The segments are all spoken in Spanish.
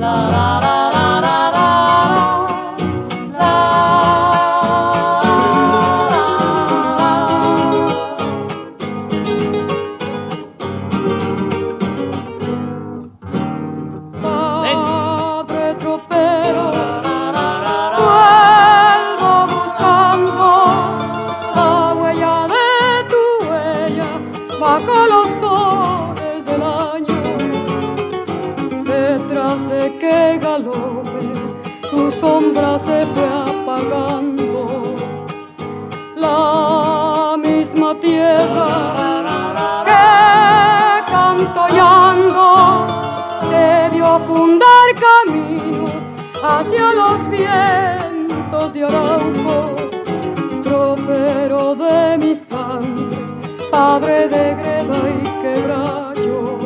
Bajo los soles del año, detrás de que galope tu sombra se fue apagando. La misma tierra que canto y ando debió fundar caminos hacia los vientos de Arauco, tropero de mi sangre, padre de greda y quebracho.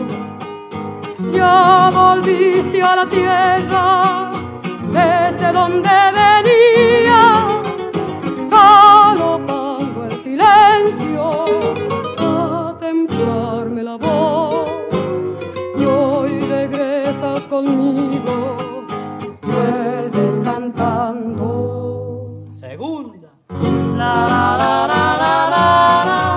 Ya volviste a la tierra desde donde venía, galopando el silencio a templarme la voz, y hoy regresas conmigo, vuelves cantando. Segunda. La la la la la la la.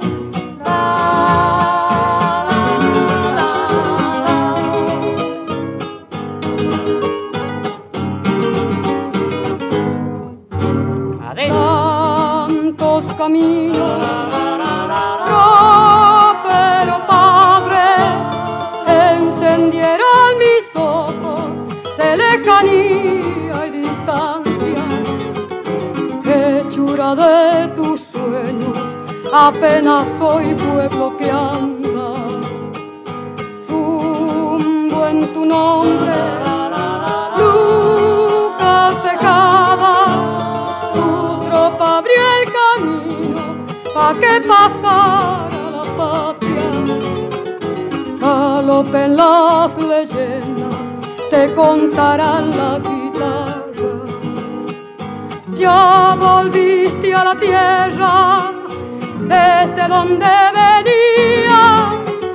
Tantos caminos, tropero padre, encendieron mis ojos de lejanía y distancia. Hechura de tus sueños, apenas soy pueblo que anda. Rumbo en tu nombre, Lucas Tejada, abrió el camino pa' que pasara la patria. Galopen las leyendas, te contarán las guitarras. Ya volviste a la tierra desde donde venía,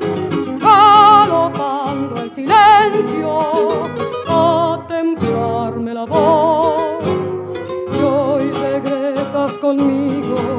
galopando el silencio a templarme la voz. Conmigo